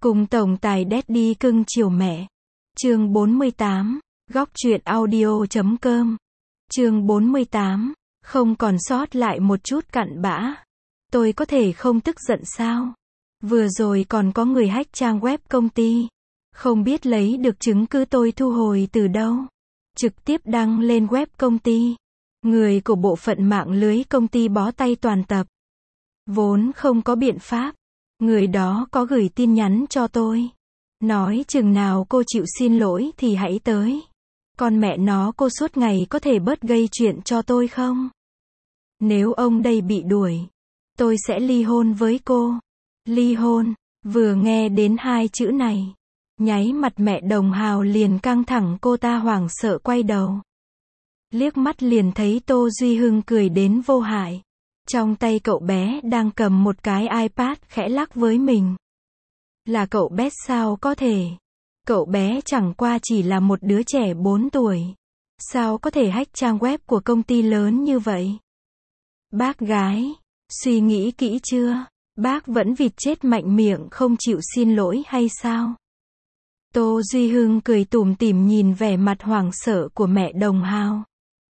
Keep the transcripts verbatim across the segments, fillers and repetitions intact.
Cùng tổng tài Daddy cưng chiều mẹ. Chương bốn mươi tám, góc truyện audio chấm com. Chương bốn mươi tám, không còn sót lại một chút cặn bã. Tôi có thể không tức giận sao? Vừa rồi còn có người hack trang web công ty. Không biết lấy được chứng cứ tôi thu hồi từ đâu. Trực tiếp đăng lên web công ty. Người của bộ phận mạng lưới công ty bó tay toàn tập. Vốn không có biện pháp. Người đó có gửi tin nhắn cho tôi. Nói chừng nào cô chịu xin lỗi thì hãy tới. Con mẹ nó cô suốt ngày có thể bớt gây chuyện cho tôi không? Nếu ông đây bị đuổi, tôi sẽ ly hôn với cô. Ly hôn, vừa nghe đến hai chữ này. Nháy mặt mẹ Đồng Hào liền căng thẳng, cô ta hoảng sợ quay đầu. Liếc mắt liền thấy Tô Duy Hưng cười đến vô hại. Trong tay cậu bé đang cầm một cái iPad khẽ lắc với mình. Là cậu bé sao có thể? Cậu bé chẳng qua chỉ là một đứa trẻ bốn tuổi. Sao có thể hack trang web của công ty lớn như vậy? Bác gái, suy nghĩ kỹ chưa? Bác vẫn vịt chết mạnh miệng không chịu xin lỗi hay sao? Tô Duy Hưng cười tủm tỉm nhìn vẻ mặt hoảng sợ của mẹ Đồng Hào.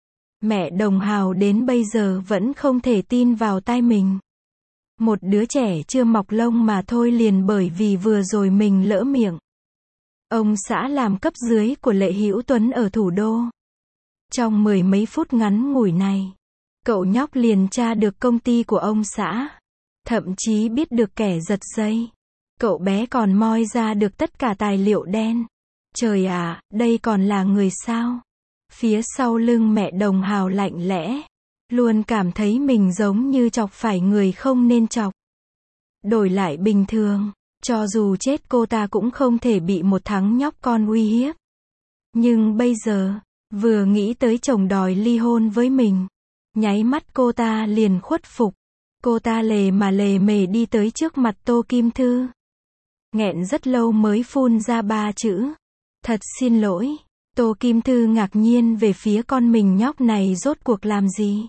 Mẹ Đồng Hào đến bây giờ vẫn không thể tin vào tai mình. Một đứa trẻ chưa mọc lông mà thôi liền bởi vì vừa rồi mình lỡ miệng. Ông xã làm cấp dưới của Lệ Hữu Tuấn ở thủ đô. Trong mười mấy phút ngắn ngủi này, cậu nhóc liền tra được công ty của ông xã. Thậm chí biết được kẻ giật dây. Cậu bé còn moi ra được tất cả tài liệu đen. Trời ạ, đây còn là người sao? Phía sau lưng mẹ Đồng Hào lạnh lẽ. Luôn cảm thấy mình giống như chọc phải người không nên chọc. Đổi lại bình thường, cho dù chết cô ta cũng không thể bị một thằng nhóc con uy hiếp. Nhưng bây giờ, vừa nghĩ tới chồng đòi ly hôn với mình, nháy mắt cô ta liền khuất phục. Cô ta lề mà lề mề đi tới trước mặt Tô Kim Thư. Nghẹn rất lâu mới phun ra ba chữ. Thật xin lỗi. Tô Kim Thư ngạc nhiên về phía con mình nhóc này rốt cuộc làm gì.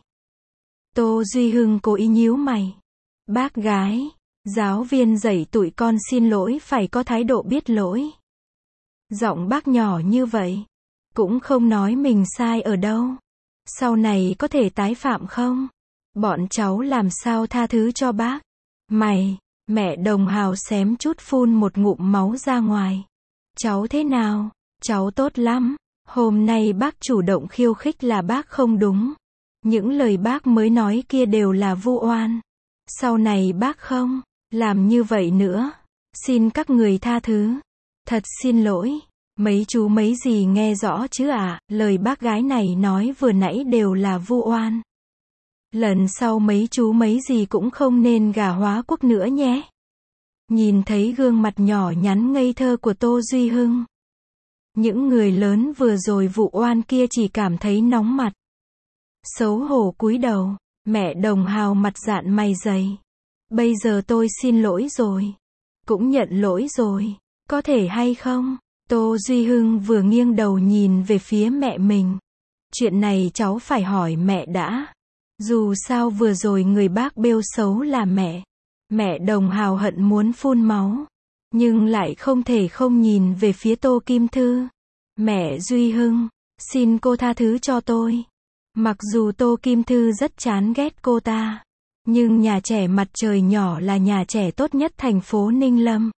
Tô Duy Hưng cố ý nhíu mày. Bác gái, giáo viên dạy tụi con xin lỗi phải có thái độ biết lỗi. Giọng bác nhỏ như vậy, cũng không nói mình sai ở đâu. Sau này có thể tái phạm không? Bọn cháu làm sao tha thứ cho bác? Mày, mẹ Đồng Hào xém chút phun một ngụm máu ra ngoài. Cháu thế nào? Cháu tốt lắm. Hôm nay bác chủ động khiêu khích là bác không đúng. Những lời bác mới nói kia đều là vu oan. Sau này bác không làm như vậy nữa. Xin các người tha thứ. Thật xin lỗi. Mấy chú mấy gì nghe rõ chứ ạ? À? Lời bác gái này nói vừa nãy đều là vu oan. Lần sau mấy chú mấy gì cũng không nên gả hóa quốc nữa nhé. Nhìn thấy gương mặt nhỏ nhắn ngây thơ của Tô Duy Hưng. Những người lớn vừa rồi vụ oan kia chỉ cảm thấy nóng mặt. Xấu hổ cúi đầu, mẹ Đồng Hào mặt dạn mày dày. Bây giờ tôi xin lỗi rồi. Cũng nhận lỗi rồi. Có thể hay không? Tô Duy Hưng vừa nghiêng đầu nhìn về phía mẹ mình. Chuyện này cháu phải hỏi mẹ đã. Dù sao vừa rồi người bác bêu xấu là mẹ. Mẹ Đồng Hào hận muốn phun máu. Nhưng lại không thể không nhìn về phía Tô Kim Thư. Mẹ Duy Hưng, xin cô tha thứ cho tôi. Mặc dù Tô Kim Thư rất chán ghét cô ta. Nhưng nhà trẻ mặt trời nhỏ là nhà trẻ tốt nhất thành phố Ninh Lâm.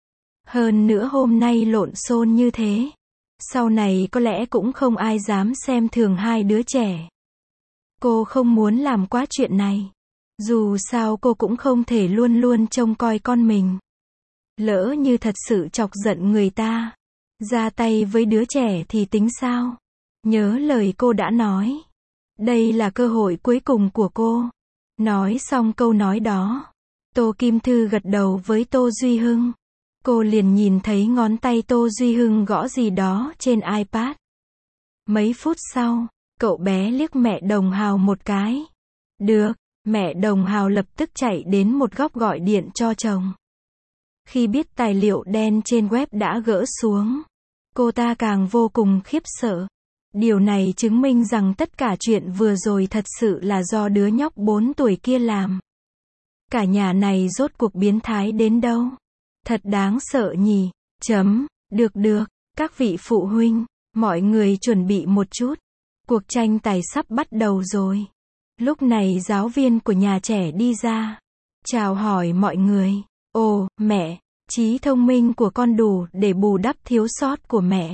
Hơn nữa hôm nay lộn xộn như thế. Sau này có lẽ cũng không ai dám xem thường hai đứa trẻ. Cô không muốn làm quá chuyện này. Dù sao cô cũng không thể luôn luôn trông coi con mình. Lỡ như thật sự chọc giận người ta, ra tay với đứa trẻ thì tính sao? Nhớ lời cô đã nói. Đây là cơ hội cuối cùng của cô. Nói xong câu nói đó, Tô Kim Thư gật đầu với Tô Duy Hưng. Cô liền nhìn thấy ngón tay Tô Duy Hưng gõ gì đó trên iPad. Mấy phút sau, cậu bé liếc mẹ Đồng Hào một cái. Được, mẹ Đồng Hào lập tức chạy đến một góc gọi điện cho chồng. Khi biết tài liệu đen trên web đã gỡ xuống, cô ta càng vô cùng khiếp sợ. Điều này chứng minh rằng tất cả chuyện vừa rồi thật sự là do đứa nhóc bốn tuổi kia làm. Cả nhà này rốt cuộc biến thái đến đâu? Thật đáng sợ nhỉ. Chấm. Được được. Các vị phụ huynh, mọi người chuẩn bị một chút. Cuộc tranh tài sắp bắt đầu rồi. Lúc này giáo viên của nhà trẻ đi ra. Chào hỏi mọi người. Ồ, mẹ, trí thông minh của con đủ để bù đắp thiếu sót của mẹ.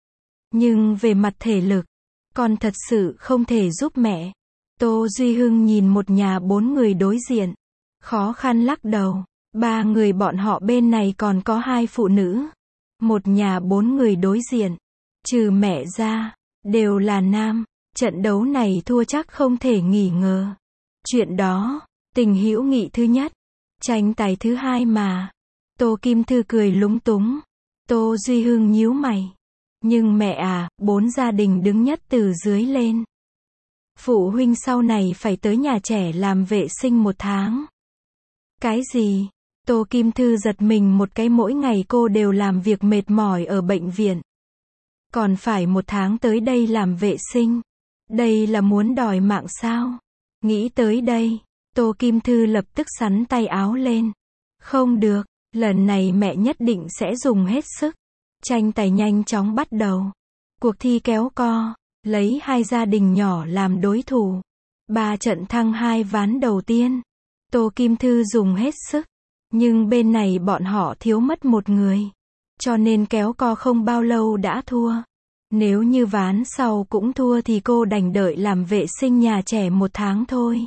Nhưng về mặt thể lực, con thật sự không thể giúp mẹ. Tô Duy Hưng nhìn một nhà bốn người đối diện. Khó khăn lắc đầu. Ba người bọn họ bên này còn có hai phụ nữ. Một nhà bốn người đối diện. Trừ mẹ ra, đều là nam. Trận đấu này thua chắc không thể nghi ngờ. Chuyện đó, tình hữu nghị thứ nhất. Tranh tài thứ hai mà. Tô Kim Thư cười lúng túng. Tô Duy Hưng nhíu mày. Nhưng mẹ à, bốn gia đình đứng nhất từ dưới lên. Phụ huynh sau này phải tới nhà trẻ làm vệ sinh một tháng. Cái gì? Tô Kim Thư giật mình một cái, mỗi ngày cô đều làm việc mệt mỏi ở bệnh viện. Còn phải một tháng tới đây làm vệ sinh. Đây là muốn đòi mạng sao? Nghĩ tới đây, Tô Kim Thư lập tức xắn tay áo lên. Không được, lần này mẹ nhất định sẽ dùng hết sức. Tranh tài nhanh chóng bắt đầu. Cuộc thi kéo co, lấy hai gia đình nhỏ làm đối thủ. Ba trận thăng hai ván đầu tiên. Tô Kim Thư dùng hết sức. Nhưng bên này bọn họ thiếu mất một người. Cho nên kéo co không bao lâu đã thua. Nếu như ván sau cũng thua thì cô đành đợi làm vệ sinh nhà trẻ một tháng thôi.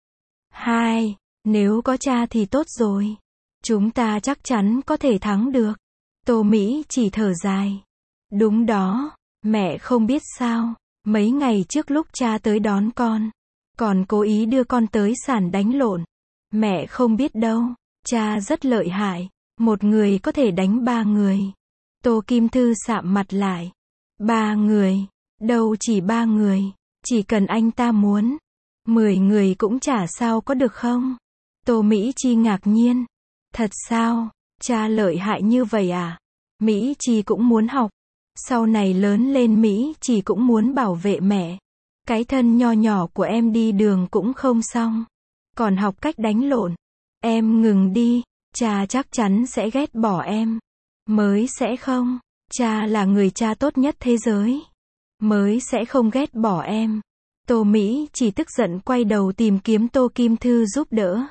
Hai, nếu có cha thì tốt rồi. Chúng ta chắc chắn có thể thắng được. Tô Mỹ chỉ thở dài. Đúng đó, mẹ không biết sao. Mấy ngày trước lúc cha tới đón con, còn cố ý đưa con tới sàn đánh lộn. Mẹ không biết đâu, cha rất lợi hại. Một người có thể đánh ba người. Tô Kim Thư sạm mặt lại. Ba người, đâu chỉ ba người, chỉ cần anh ta muốn. Mười người cũng chả sao có được không? Tô Mỹ Chi ngạc nhiên. Thật sao? Cha lợi hại như vậy à? Mỹ Chi cũng muốn học. Sau này lớn lên Mỹ Chi cũng muốn bảo vệ mẹ. Cái thân nho nhỏ của em đi đường cũng không xong. Còn học cách đánh lộn. Em ngừng đi, cha chắc chắn sẽ ghét bỏ em. Mới sẽ không. Cha là người cha tốt nhất thế giới. Mới sẽ không ghét bỏ em. Tô Mỹ chỉ tức giận quay đầu tìm kiếm Tô Kim Thư giúp đỡ.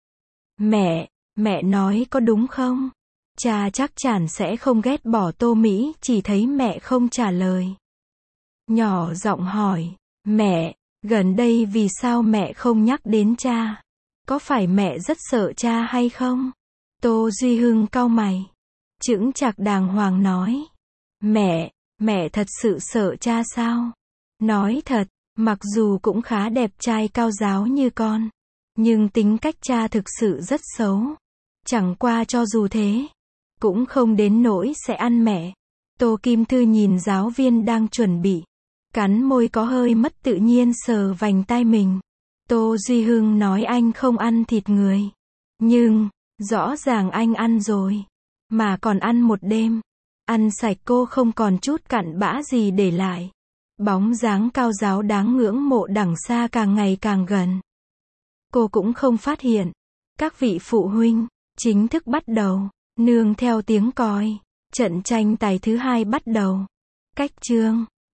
Mẹ, mẹ nói có đúng không? Cha chắc chắn sẽ không ghét bỏ. Tô Mỹ chỉ thấy mẹ không trả lời. Nhỏ giọng hỏi, mẹ, gần đây vì sao mẹ không nhắc đến cha? Có phải mẹ rất sợ cha hay không? Tô Duy Hưng cau mày. Chững chạc đàng hoàng nói. Mẹ, mẹ thật sự sợ cha sao? Nói thật, mặc dù cũng khá đẹp trai cao giáo như con, nhưng tính cách cha thực sự rất xấu. Chẳng qua cho dù thế, cũng không đến nỗi sẽ ăn mẹ. Tô Kim Thư nhìn giáo viên đang chuẩn bị, cắn môi có hơi mất tự nhiên sờ vành tai mình. Tô Duy Hưng nói anh không ăn thịt người. Nhưng, rõ ràng anh ăn rồi. Mà còn ăn một đêm. Ăn sạch, cô không còn chút cặn bã gì để lại. Bóng dáng cao giáo đáng ngưỡng mộ đằng xa càng ngày càng gần. Cô cũng không phát hiện. Các vị phụ huynh, chính thức bắt đầu. Nương theo tiếng còi. Trận tranh tài thứ hai bắt đầu. Cách chương.